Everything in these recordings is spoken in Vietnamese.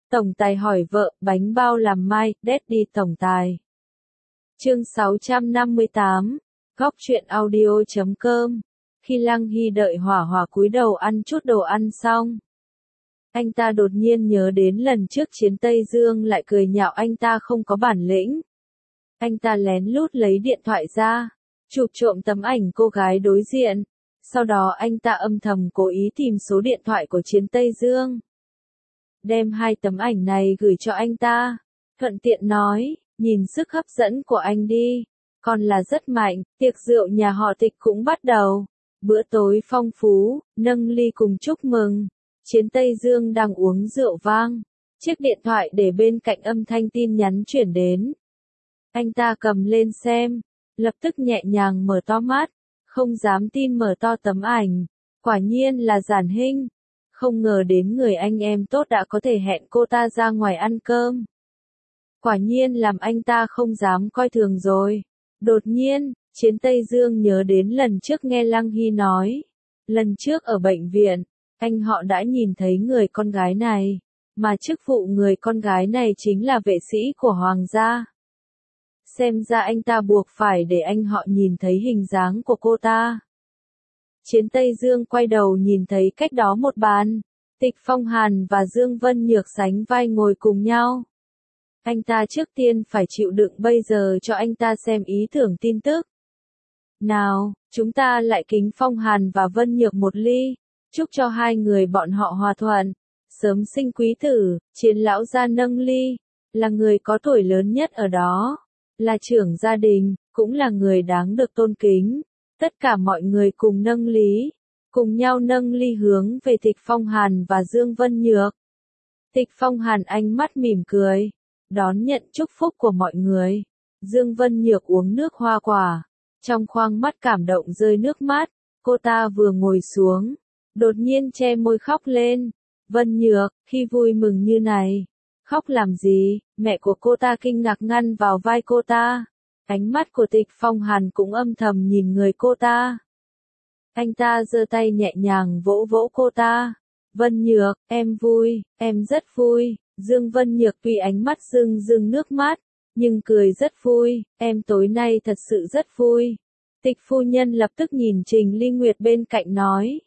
Tổng tài hỏi vợ, bánh bao làm mai, Daddy tổng tài. Chương 658, góc truyện audio.com. Khi Lăng Hy đợi Hỏa Hỏa cúi đầu ăn chút đồ ăn xong, anh ta đột nhiên nhớ đến lần trước Chiến Tây Dương lại cười nhạo anh ta không có bản lĩnh. Anh ta lén lút lấy điện thoại ra, chụp trộm tấm ảnh cô gái đối diện. Sau đó anh ta âm thầm cố ý tìm số điện thoại của Chiến Tây Dương, đem hai tấm ảnh này gửi cho anh ta, thuận tiện nói, nhìn sức hấp dẫn của anh đi, còn là rất mạnh. Tiệc rượu nhà họ Tịch cũng bắt đầu. Bữa tối phong phú, nâng ly cùng chúc mừng. Chiến Tây Dương đang uống rượu vang, chiếc điện thoại để bên cạnh âm thanh tin nhắn chuyển đến. Anh ta cầm lên xem, lập tức nhẹ nhàng mở to mắt, không dám tin mở to tấm ảnh. Quả nhiên là Giản Hinh. Không ngờ đến người anh em tốt đã có thể hẹn cô ta ra ngoài ăn cơm. Quả nhiên làm anh ta không dám coi thường rồi. Đột nhiên, Chiến Tây Dương nhớ đến lần trước nghe Lăng Hy nói. Lần trước ở bệnh viện, anh họ đã nhìn thấy người con gái này, mà chức vụ người con gái này chính là vệ sĩ của Hoàng gia. Xem ra anh ta buộc phải để anh họ nhìn thấy hình dáng của cô ta. Chiến Tây Dương quay đầu nhìn thấy cách đó một bàn, Tịch Phong Hàn và Dương Vân Nhược sánh vai ngồi cùng nhau. Anh ta trước tiên phải chịu đựng bây giờ cho anh ta xem ý tưởng tin tức. Nào, chúng ta lại kính Phong Hàn và Vân Nhược một ly, chúc cho hai người bọn họ hòa thuận, sớm sinh quý tử. Chiến lão gia nâng ly, là người có tuổi lớn nhất ở đó, là trưởng gia đình, cũng là người đáng được tôn kính. Tất cả mọi người cùng nâng ly, cùng nhau nâng ly hướng về Tịch Phong Hàn và Dương Vân Nhược. Tịch Phong Hàn ánh mắt mỉm cười, đón nhận chúc phúc của mọi người. Dương Vân Nhược uống nước hoa quả, trong khoang mắt cảm động rơi nước mắt. Cô ta vừa ngồi xuống, đột nhiên che môi khóc lên. Vân Nhược, khi vui mừng như này, khóc làm gì? Mẹ của cô ta kinh ngạc ngăn vào vai cô ta. Ánh mắt của Tịch Phong Hàn cũng âm thầm nhìn người cô ta. Anh ta giơ tay nhẹ nhàng vỗ vỗ cô ta. Vân Nhược, em vui, em rất vui. Dương Vân Nhược tuy ánh mắt rưng rưng nước mắt, nhưng cười rất vui. Em tối nay thật sự rất vui. Tịch phu nhân lập tức nhìn Trình Ly Nguyệt bên cạnh nói.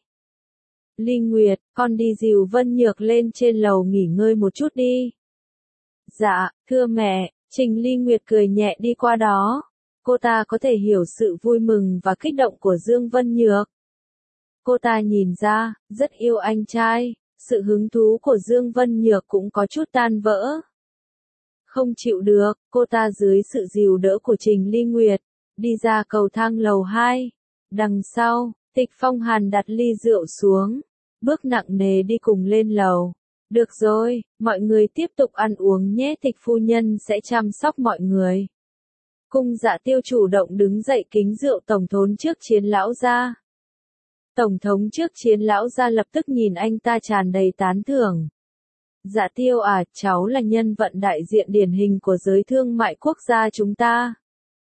Ly Nguyệt, con đi dìu Vân Nhược lên trên lầu nghỉ ngơi một chút đi. Dạ, thưa mẹ. Trình Ly Nguyệt cười nhẹ đi qua đó. Cô ta có thể hiểu sự vui mừng và kích động của Dương Vân Nhược. Cô ta nhìn ra, rất yêu anh trai. Sự hứng thú của Dương Vân Nhược cũng có chút tan vỡ. Không chịu được, cô ta dưới sự dìu đỡ của Trình Ly Nguyệt, đi ra cầu thang lầu 2. Đằng sau, Tịch Phong Hàn đặt ly rượu xuống, bước nặng nề đi cùng lên lầu. Được rồi, mọi người tiếp tục ăn uống nhé. Tịch phu nhân sẽ chăm sóc mọi người. Cung Dạ Tiêu chủ động đứng dậy kính rượu tổng thống trước Chiến lão gia. Tổng thống trước Chiến lão gia lập tức nhìn anh ta tràn đầy tán thưởng. Dạ Tiêu à, cháu là nhân vật đại diện điển hình của giới thương mại quốc gia chúng ta.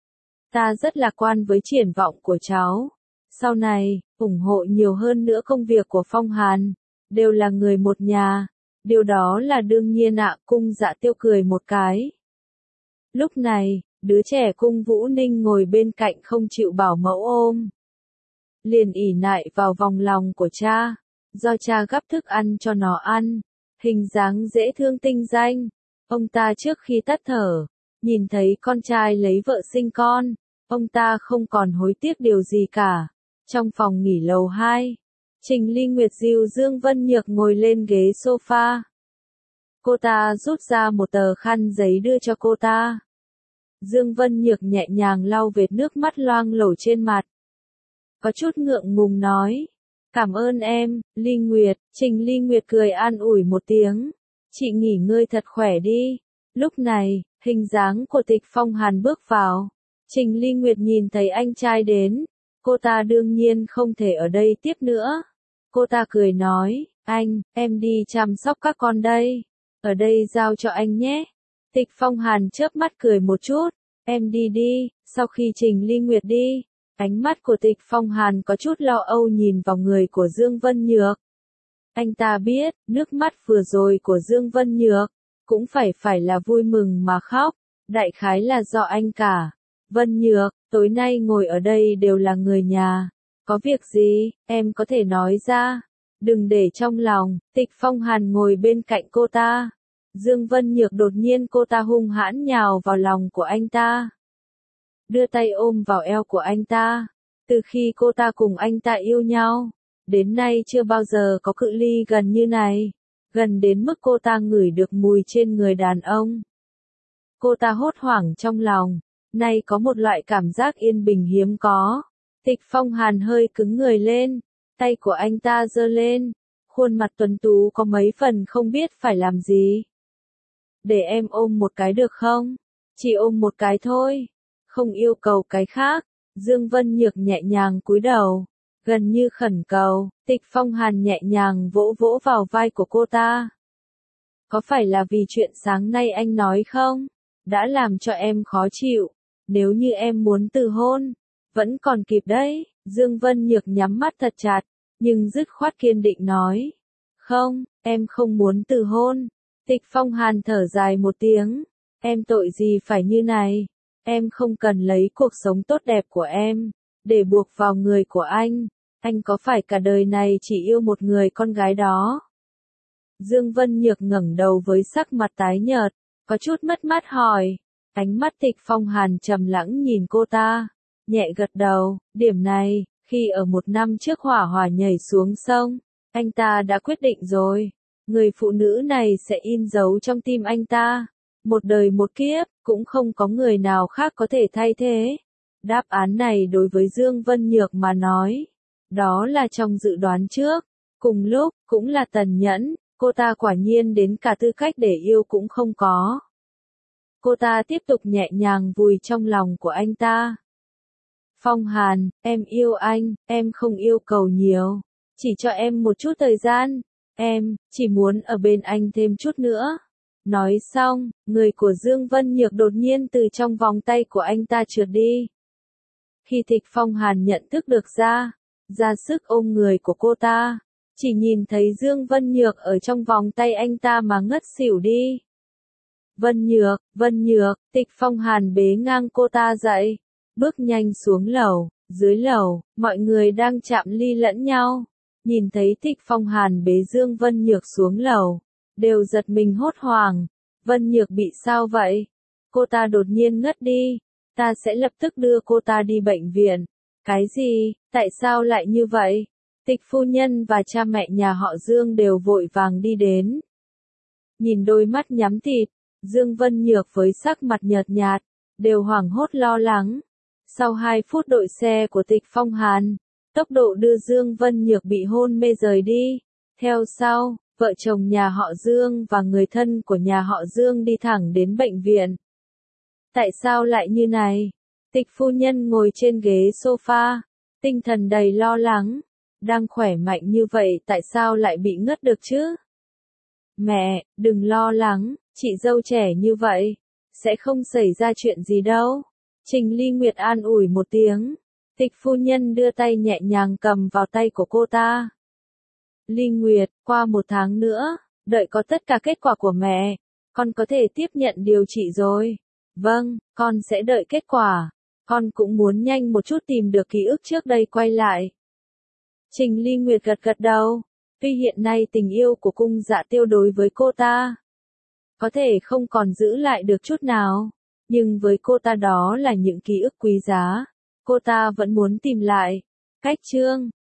Ta rất lạc quan với triển vọng của cháu. Sau này, ủng hộ nhiều hơn nữa công việc của Phong Hàn. Đều là người một nhà. Điều đó là đương nhiên ạ. Cung Dạ Tiêu cười một cái. Lúc này, đứa trẻ Cung Vũ Ninh ngồi bên cạnh không chịu bảo mẫu ôm. Liền ỉ nại vào vòng lòng của cha. Do cha gắp thức ăn cho nó ăn. Hình dáng dễ thương tinh danh. Ông ta trước khi tắt thở, nhìn thấy con trai lấy vợ sinh con. Ông ta không còn hối tiếc điều gì cả. Trong phòng nghỉ lầu 2. Trình Ly Nguyệt dìu Dương Vân Nhược ngồi lên ghế sofa. Cô ta rút ra một tờ khăn giấy đưa cho cô ta. Dương Vân Nhược nhẹ nhàng lau vệt nước mắt loang lổ trên mặt. Có chút ngượng ngùng nói. Cảm ơn em, Ly Nguyệt. Trình Ly Nguyệt cười an ủi một tiếng. Chị nghỉ ngơi thật khỏe đi. Lúc này, hình dáng của Tịch Phong Hàn bước vào. Trình Ly Nguyệt nhìn thấy anh trai đến. Cô ta đương nhiên không thể ở đây tiếp nữa. Cô ta cười nói, anh, em đi chăm sóc các con đây. Ở đây giao cho anh nhé. Tịch Phong Hàn chớp mắt cười một chút. Em đi đi. Sau khi Trình Ly Nguyệt đi, ánh mắt của Tịch Phong Hàn có chút lo âu nhìn vào người của Dương Vân Nhược. Anh ta biết, nước mắt vừa rồi của Dương Vân Nhược, cũng phải là vui mừng mà khóc, đại khái là do anh cả. Vân Nhược, tối nay ngồi ở đây đều là người nhà, có việc gì, em có thể nói ra, đừng để trong lòng. Tịch Phong Hàn ngồi bên cạnh cô ta. Dương Vân Nhược đột nhiên cô ta hung hãn nhào vào lòng của anh ta, đưa tay ôm vào eo của anh ta. Từ khi cô ta cùng anh ta yêu nhau, đến nay chưa bao giờ có cự ly gần như này, gần đến mức cô ta ngửi được mùi trên người đàn ông. Cô ta hốt hoảng trong lòng, nay có một loại cảm giác yên bình hiếm có. Tịch Phong Hàn hơi cứng người lên, tay của anh ta giơ lên, khuôn mặt tuấn tú có mấy phần không biết phải làm gì. Để em ôm một cái được không? Chỉ ôm một cái thôi, không yêu cầu cái khác. Dương Vân Nhược nhẹ nhàng cúi đầu, gần như khẩn cầu. Tịch Phong Hàn nhẹ nhàng vỗ vỗ vào vai của cô ta. Có phải là vì chuyện sáng nay anh nói không? Đã làm cho em khó chịu. Nếu như em muốn từ hôn, vẫn còn kịp đấy. Dương Vân Nhược nhắm mắt thật chặt, nhưng dứt khoát kiên định nói. Không, em không muốn từ hôn. Tịch Phong Hàn thở dài một tiếng. Em tội gì phải như này? Em không cần lấy cuộc sống tốt đẹp của em để buộc vào người của anh. Anh có phải cả đời này chỉ yêu một người con gái đó? Dương Vân Nhược ngẩng đầu với sắc mặt tái nhợt, có chút mất mát hỏi. Ánh mắt Tịch Phong Hàn trầm lắng nhìn cô ta, nhẹ gật đầu. Điểm này, khi ở 1 năm trước hỏa hỏa nhảy xuống sông, anh ta đã quyết định rồi. Người phụ nữ này sẽ in dấu trong tim anh ta. Một đời một kiếp, cũng không có người nào khác có thể thay thế. Đáp án này đối với Dương Vân Nhược mà nói, đó là trong dự đoán trước. Cùng lúc, cũng là tàn nhẫn, cô ta quả nhiên đến cả tư cách để yêu cũng không có. Cô ta tiếp tục nhẹ nhàng vùi trong lòng của anh ta. Phong Hàn, em yêu anh, em không yêu cầu nhiều. Chỉ cho em một chút thời gian. Em, chỉ muốn ở bên anh thêm chút nữa. Nói xong, người của Dương Vân Nhược đột nhiên từ trong vòng tay của anh ta trượt đi. Khi Tịch Phong Hàn nhận thức được ra sức ôm người của cô ta, chỉ nhìn thấy Dương Vân Nhược ở trong vòng tay anh ta mà ngất xỉu đi. Vân Nhược, Tịch Phong Hàn bế ngang cô ta dậy, bước nhanh xuống lầu. Dưới lầu, mọi người đang chạm ly lẫn nhau. Nhìn thấy Tịch Phong Hàn bế Dương Vân Nhược xuống lầu, đều giật mình hốt hoảng. Vân Nhược bị sao vậy? Cô ta đột nhiên ngất đi. Ta sẽ lập tức đưa cô ta đi bệnh viện. Cái gì? Tại sao lại như vậy? Tịch phu nhân và cha mẹ nhà họ Dương đều vội vàng đi đến. Nhìn đôi mắt nhắm thịt, Dương Vân Nhược với sắc mặt nhợt nhạt, đều hoảng hốt lo lắng. Sau 2 phút đội xe của Tịch Phong Hàn, tốc độ đưa Dương Vân Nhược bị hôn mê rời đi. Theo sau, vợ chồng nhà họ Dương và người thân của nhà họ Dương đi thẳng đến bệnh viện. Tại sao lại như này? Tịch phu nhân ngồi trên ghế sofa, tinh thần đầy lo lắng. Đang khỏe mạnh như vậy tại sao lại bị ngất được chứ? Mẹ, đừng lo lắng, chị dâu trẻ như vậy, sẽ không xảy ra chuyện gì đâu. Trình Ly Nguyệt an ủi một tiếng. Tịch phu nhân đưa tay nhẹ nhàng cầm vào tay của cô ta. Ly Nguyệt, qua 1 tháng nữa, đợi có tất cả kết quả của mẹ, con có thể tiếp nhận điều trị rồi. Vâng, con sẽ đợi kết quả. Con cũng muốn nhanh một chút tìm được ký ức trước đây quay lại. Trình Ly Nguyệt gật gật đầu. Tuy hiện nay tình yêu của Cung Dạ Tiêu đối với cô ta có thể không còn giữ lại được chút nào, nhưng với cô ta đó là những ký ức quý giá. Cô ta vẫn muốn tìm lại. Cách chương